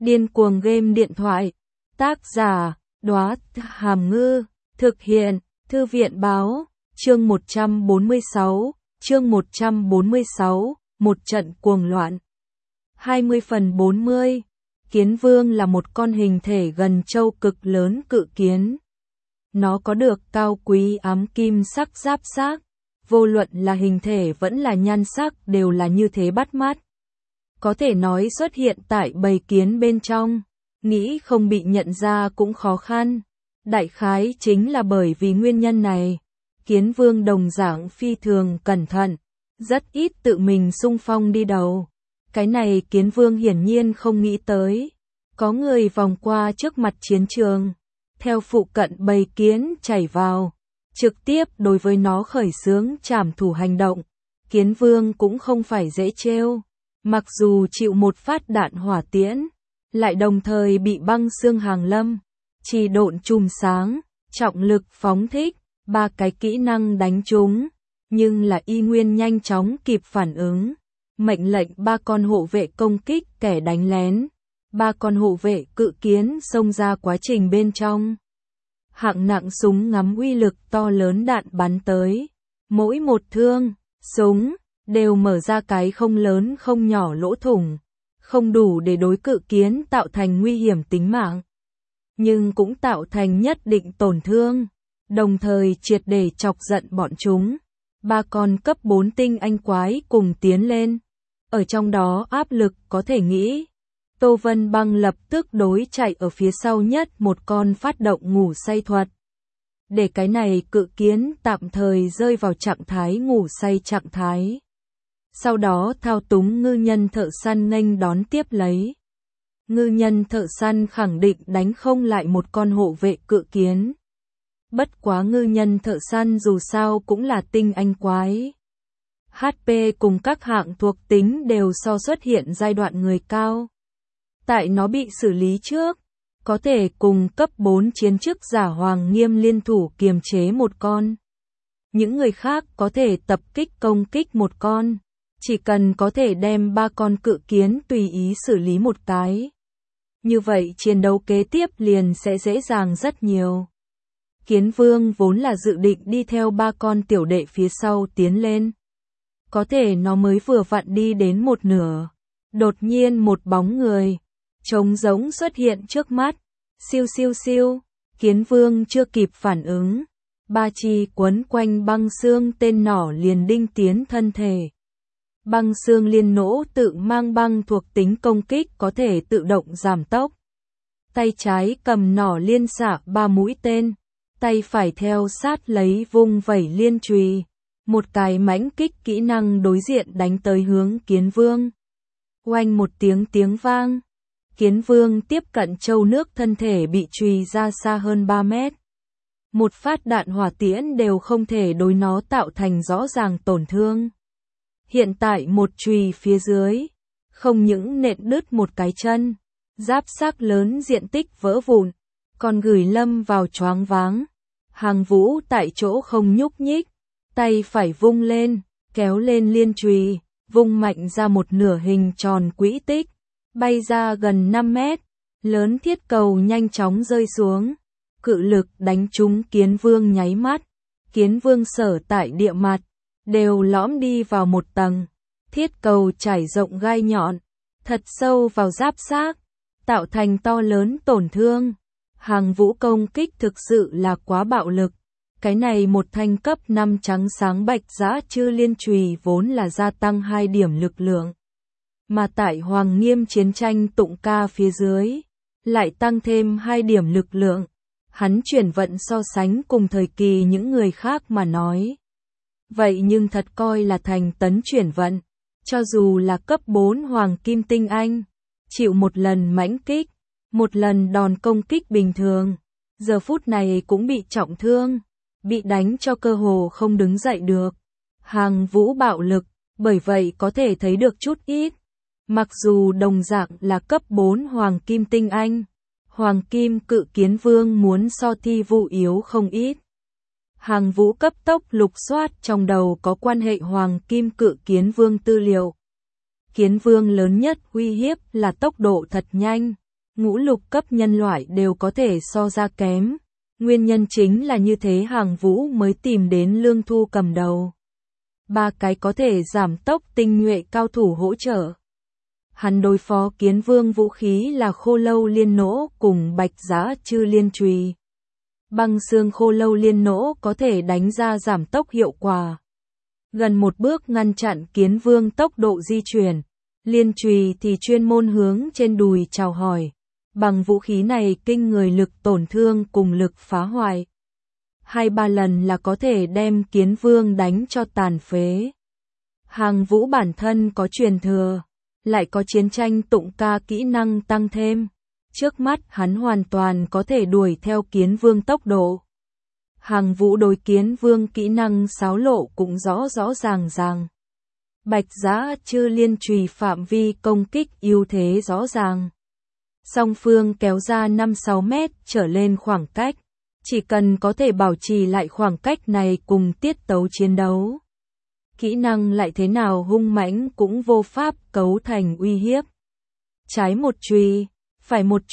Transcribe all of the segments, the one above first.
Điên cuồng game điện thoại. Tác giả, Đóa Hàm Ngư. Thực hiện, Thư viện Báo. Chương 146, một trận cuồng loạn. 20/40. Kiến vương là một con hình thể gần trâu cực lớn cự kiến. Nó có được cao quý ám kim sắc giáp xác, vô luận là hình thể vẫn là nhan sắc đều là như thế bắt mắt. Có thể nói xuất hiện tại bầy kiến bên trong, nghĩ không bị nhận ra cũng khó khăn. Đại khái chính là bởi vì nguyên nhân này, kiến vương đồng dạng phi thường cẩn thận, rất ít tự mình xung phong đi đầu. Cái này kiến vương hiển nhiên không nghĩ tới. Có người vòng qua trước mặt chiến trường, theo phụ cận bầy kiến chảy vào, trực tiếp đối với nó khởi xướng trảm thủ hành động. Kiến vương cũng không phải dễ trêu, mặc dù chịu một phát đạn hỏa tiễn, lại đồng thời bị băng xương hàng lâm, trì độn chùm sáng, trọng lực phóng thích, 3 cái kỹ năng đánh trúng, nhưng là y nguyên nhanh chóng kịp phản ứng. Mệnh lệnh 3 con hộ vệ công kích kẻ đánh lén. 3 con hộ vệ cự kiến xông ra quá trình bên trong. Hạng nặng súng ngắm uy lực to lớn đạn bắn tới. Mỗi một thương, súng, đều mở ra cái không lớn không nhỏ lỗ thủng. Không đủ để đối cự kiến tạo thành nguy hiểm tính mạng, nhưng cũng tạo thành nhất định tổn thương, đồng thời triệt để chọc giận bọn chúng. 3 con cấp 4 tinh anh quái cùng tiến lên. Ở trong đó áp lực có thể nghĩ. Tô Vân Băng lập tức đối chạy ở phía sau nhất một con phát động ngủ say thuật. Để cái này cự kiến tạm thời rơi vào trạng thái ngủ say trạng thái. Sau đó thao túng ngư nhân thợ săn nghênh đón tiếp lấy. Ngư nhân thợ săn khẳng định đánh không lại một con hộ vệ cự kiến. Bất quá ngư nhân thợ săn dù sao cũng là tinh anh quái. HP cùng các hạng thuộc tính đều so xuất hiện giai đoạn người cao. Tại nó bị xử lý trước, có thể cùng cấp 4 chiến chức giả Hoàng Nghiêm liên thủ kiềm chế một con. Những người khác có thể tập kích công kích một con, chỉ cần có thể đem 3 con cự kiến tùy ý xử lý một cái. Như vậy chiến đấu kế tiếp liền sẽ dễ dàng rất nhiều. Kiến vương vốn là dự định đi theo 3 con tiểu đệ phía sau tiến lên. Có thể nó mới vừa vặn đi đến một nửa. Đột nhiên một bóng người trống rỗng xuất hiện trước mắt. Siêu siêu siêu. Kiến vương chưa kịp phản ứng. 3 chi quấn quanh băng xương tên nỏ liền đinh tiến thân thể. Băng xương liên nỗ tự mang băng thuộc tính công kích có thể tự động giảm tốc. Tay trái cầm nỏ liên xạ 3 mũi tên. Tay phải theo sát lấy vung vẩy liên chùy. Một cái mãnh kích kỹ năng đối diện đánh tới hướng kiến vương. Oanh một tiếng vang. Kiến vương tiếp cận châu nước thân thể bị chùy ra xa hơn 3 mét. Một phát đạn hỏa tiễn đều không thể đối nó tạo thành rõ ràng tổn thương. Hiện tại một chùy phía dưới, không những nện đứt một cái chân, giáp xác lớn diện tích vỡ vụn, còn gửi lâm vào choáng váng. Hàng Vũ tại chỗ không nhúc nhích. Tay phải vung lên, kéo lên liên chùy, vung mạnh ra một nửa hình tròn quỹ tích, bay ra gần 5 mét, lớn thiết cầu nhanh chóng rơi xuống, cự lực đánh trúng kiến vương nháy mắt, kiến vương sở tại địa mặt, đều lõm đi vào một tầng, thiết cầu trải rộng gai nhọn, thật sâu vào giáp xác, tạo thành to lớn tổn thương. Hàng Vũ công kích thực sự là quá bạo lực. Cái này một thanh cấp 5 trắng sáng bạch dã chư liên chùy vốn là gia tăng 2 điểm lực lượng. Mà tại Hoàng Nghiêm chiến tranh tụng ca phía dưới, lại tăng thêm 2 điểm lực lượng. Hắn chuyển vận so sánh cùng thời kỳ những người khác mà nói. Vậy nhưng thật coi là thành tấn chuyển vận. Cho dù là cấp 4 Hoàng Kim Tinh Anh, chịu một lần mãnh kích, một lần đòn công kích bình thường, giờ phút này cũng bị trọng thương. Bị đánh cho cơ hồ không đứng dậy được. Hàng Vũ bạo lực, bởi vậy có thể thấy được chút ít. Mặc dù đồng dạng là cấp 4 Hoàng Kim Tinh Anh, Hoàng Kim cự kiến vương muốn so Thi Vũ yếu không ít. Hàng Vũ cấp tốc lục soát trong đầu có quan hệ Hoàng Kim cự kiến vương tư liệu. Kiến vương lớn nhất uy hiếp là tốc độ thật nhanh, ngũ lục cấp nhân loại đều có thể so ra kém. Nguyên nhân chính là như thế Hàng Vũ mới tìm đến Lương Thu cầm đầu. 3 cái có thể giảm tốc tinh nhuệ cao thủ hỗ trợ. Hắn đối phó Kiến Vương vũ khí là Khô Lâu Liên Nỗ cùng Bạch Giá Chư Liên Chùy. Băng xương Khô Lâu Liên Nỗ có thể đánh ra giảm tốc hiệu quả. Gần một bước ngăn chặn Kiến Vương tốc độ di chuyển. Liên Chùy thì chuyên môn hướng trên đùi chào hỏi. Bằng vũ khí này kinh người lực tổn thương cùng lực phá hoại. 2-3 lần là có thể đem Kiến Vương đánh cho tàn phế. Hàng Vũ bản thân có truyền thừa, lại có chiến tranh tụng ca kỹ năng tăng thêm. Trước mắt hắn hoàn toàn có thể đuổi theo Kiến Vương tốc độ. Hàng Vũ đối Kiến Vương kỹ năng xáo lộ cũng rõ ràng. Bạch Giá Chư Liên Chùy phạm vi công kích ưu thế rõ ràng. Song phương kéo ra 5-6 mét trở lên khoảng cách. Chỉ cần có thể bảo trì lại khoảng cách này cùng tiết tấu chiến đấu. Kỹ năng lại thế nào hung mãnh cũng vô pháp cấu thành uy hiếp. Trái một chùy, phải một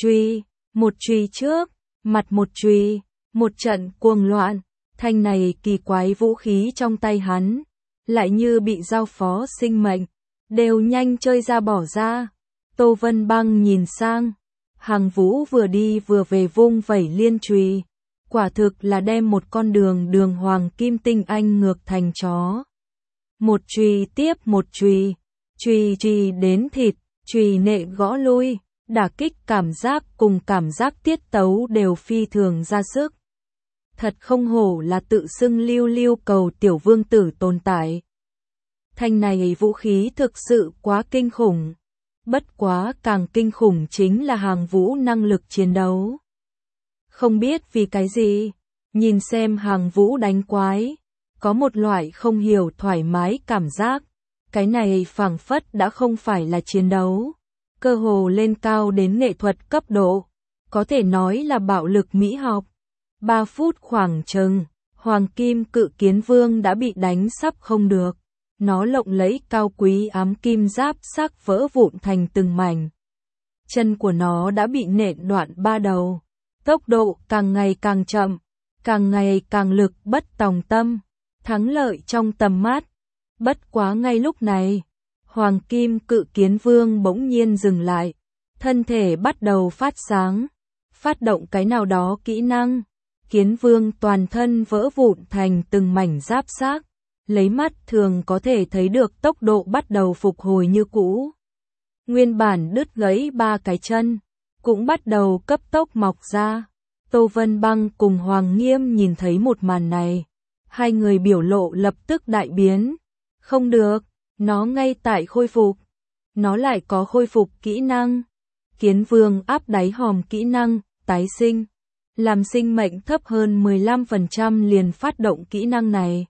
chùy trước, mặt một chùy, một trận cuồng loạn. Thanh này kỳ quái vũ khí trong tay hắn, lại như bị giao phó sinh mệnh, đều nhanh chơi ra bỏ ra. Tô Vân Băng nhìn sang, Hàng Vũ vừa đi vừa về vung vẩy liên chùy, quả thực là đem một con đường hoàng kim tinh anh ngược thành chó. Một chùy tiếp một chùy, chùy đến thịt, chùy nệ gõ lui, đả kích cảm giác cùng cảm giác tiết tấu đều phi thường ra sức. Thật không hổ là tự xưng lưu cầu tiểu vương tử tồn tại. Thanh này vũ khí thực sự quá kinh khủng. Bất quá càng kinh khủng chính là Hàng Vũ năng lực chiến đấu. Không biết vì cái gì, nhìn xem Hàng Vũ đánh quái, có một loại không hiểu thoải mái cảm giác. Cái này phảng phất đã không phải là chiến đấu, cơ hồ lên cao đến nghệ thuật cấp độ, có thể nói là bạo lực mỹ học. 3 phút khoảng chừng, Hoàng Kim Cự Kiến Vương đã bị đánh sắp không được. Nó lộng lẫy cao quý ám kim giáp xác vỡ vụn thành từng mảnh. Chân của nó đã bị nện đoạn 3 đầu. Tốc độ càng ngày càng chậm, càng ngày càng lực bất tòng tâm, thắng lợi trong tầm mắt. Bất quá ngay lúc này, Hoàng Kim Cự Kiến Vương bỗng nhiên dừng lại, thân thể bắt đầu phát sáng, phát động cái nào đó kỹ năng. Kiến Vương toàn thân vỡ vụn thành từng mảnh giáp xác, lấy mắt thường có thể thấy được tốc độ bắt đầu phục hồi như cũ. Nguyên bản đứt gãy 3 cái chân, cũng bắt đầu cấp tốc mọc ra. Tô Vân Băng cùng Hoàng Nghiêm nhìn thấy một màn này, hai người biểu lộ lập tức đại biến. Không được, nó ngay tại khôi phục, nó lại có khôi phục kỹ năng. Kiến Vương áp đáy hòm kỹ năng, tái sinh, làm sinh mệnh thấp hơn 15% liền phát động kỹ năng này.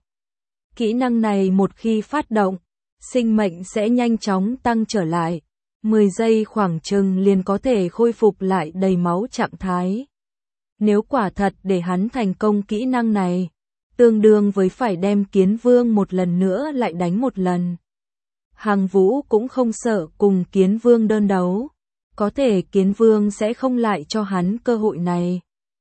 Kỹ năng này một khi phát động, sinh mệnh sẽ nhanh chóng tăng trở lại, 10 giây khoảng chừng liền có thể khôi phục lại đầy máu trạng thái. Nếu quả thật để hắn thành công kỹ năng này, tương đương với phải đem Kiến Vương một lần nữa lại đánh một lần. Hàng Vũ cũng không sợ cùng Kiến Vương đơn đấu, có thể Kiến Vương sẽ không lại cho hắn cơ hội này.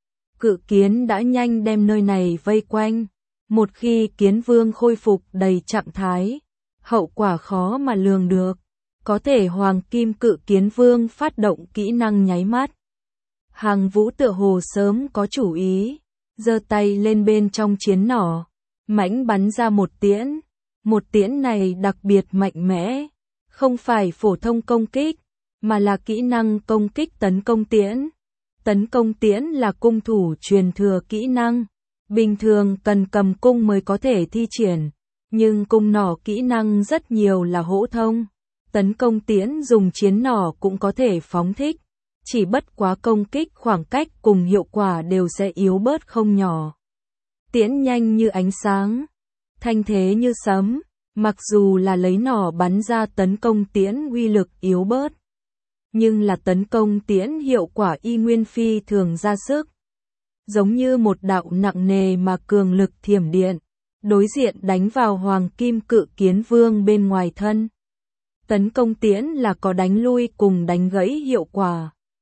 Cự kiến đã nhanh đem nơi này vây quanh, một khi Kiến Vương khôi phục đầy trạng thái, hậu quả khó mà lường được, có thể Hoàng Kim Cự Kiến Vương phát động kỹ năng nháy mắt. Hàng Vũ tựa hồ sớm có chủ ý, giơ tay lên bên trong chiến nỏ, mãnh bắn ra một tiễn này đặc biệt mạnh mẽ, không phải phổ thông công kích, mà là kỹ năng công kích tấn công tiễn. Tấn công tiễn là cung thủ truyền thừa kỹ năng, bình thường cần cầm cung mới có thể thi triển, nhưng cung nỏ kỹ năng rất nhiều là hỗ thông. Tấn công tiễn dùng chiến nỏ cũng có thể phóng thích, chỉ bất quá công kích khoảng cách cùng hiệu quả đều sẽ yếu bớt không nhỏ. Tiễn nhanh như ánh sáng, thanh thế như sấm, mặc dù là lấy nỏ bắn ra tấn công tiễn uy lực yếu bớt, nhưng là tấn công tiễn hiệu quả y nguyên phi thường ra sức. Giống như một đạo nặng nề mà cường lực thiểm điện, đối diện đánh vào Hoàng Kim Cự Kiến Vương bên ngoài thân. Tấn công tiễn là có đánh lui cùng đánh gãy hiệu quả.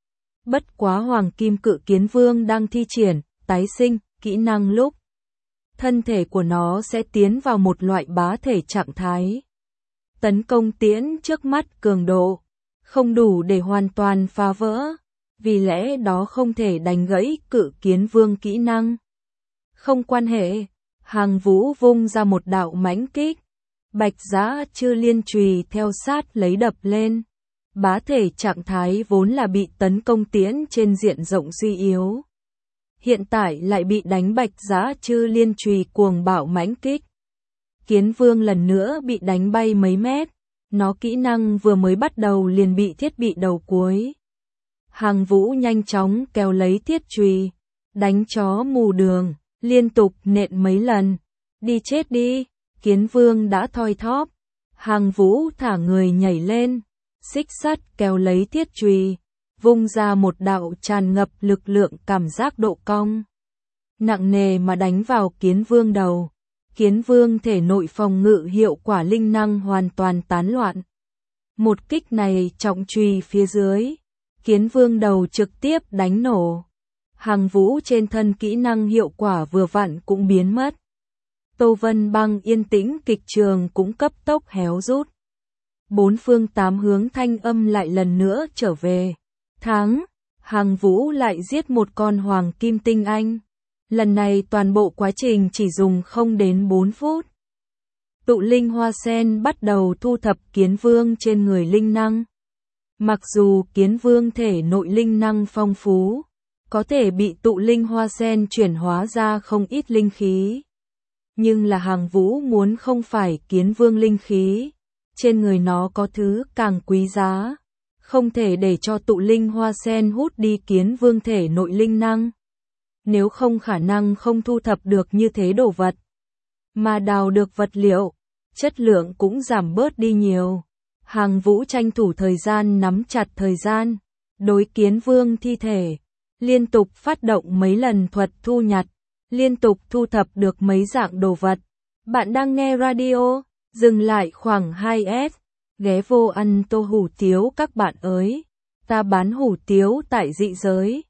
Bất quá Hoàng Kim Cự Kiến Vương đang thi triển tái sinh kỹ năng lúc thân thể của nó sẽ tiến vào một loại bá thể trạng thái. Tấn công tiễn trước mắt cường độ không đủ để hoàn toàn phá vỡ, vì lẽ đó không thể đánh gãy Cự Kiến Vương kỹ năng. Không quan hệ, Hàng Vũ vung ra một đạo mãnh kích, Bạch Dã Chư Liên chùy theo sát lấy đập lên. Bá thể trạng thái vốn là bị tấn công tiễn trên diện rộng suy yếu, hiện tại lại bị đánh Bạch Dã Chư Liên chùy cuồng bạo mãnh kích. Kiến Vương lần nữa bị đánh bay mấy mét, nó kỹ năng vừa mới bắt đầu liền bị thiết bị đầu cuối. Hàng Vũ nhanh chóng kéo lấy thiết chùy, đánh chó mù đường, liên tục nện mấy lần. Đi chết đi, Kiến Vương đã thoi thóp. Hàng Vũ thả người nhảy lên, xích sắt kéo lấy thiết chùy, vung ra một đạo tràn ngập lực lượng cảm giác độ cong nặng nề mà đánh vào Kiến Vương đầu. Kiến Vương thể nội phòng ngự hiệu quả linh năng hoàn toàn tán loạn. Một kích này trọng chùy phía dưới, Kiến Vương đầu trực tiếp đánh nổ. Hàng Vũ trên thân kỹ năng hiệu quả vừa vặn cũng biến mất. Tô Vân Băng yên tĩnh kịch trường cũng cấp tốc héo rút. Bốn phương tám hướng thanh âm lại lần nữa trở về. Thắng, Hàng Vũ lại giết một con hoàng kim tinh anh. Lần này toàn bộ quá trình chỉ dùng không đến 4 phút. Tụ linh hoa sen bắt đầu thu thập Kiến Vương trên người linh năng. Mặc dù Kiến Vương thể nội linh năng phong phú, có thể bị tụ linh hoa sen chuyển hóa ra không ít linh khí. Nhưng là Hàng Vũ muốn không phải Kiến Vương linh khí, trên người nó có thứ càng quý giá, không thể để cho tụ linh hoa sen hút đi Kiến Vương thể nội linh năng. Nếu không khả năng không thu thập được như thế đồ vật, mà đào được vật liệu, chất lượng cũng giảm bớt đi nhiều. Hàng Vũ tranh thủ thời gian nắm chặt thời gian, đối Kiến Vương thi thể, liên tục phát động mấy lần thuật thu nhặt, liên tục thu thập được mấy dạng đồ vật. Bạn đang nghe radio, dừng lại khoảng 2S, ghé vô ăn tô hủ tiếu các bạn ơi, ta bán hủ tiếu tại dị giới.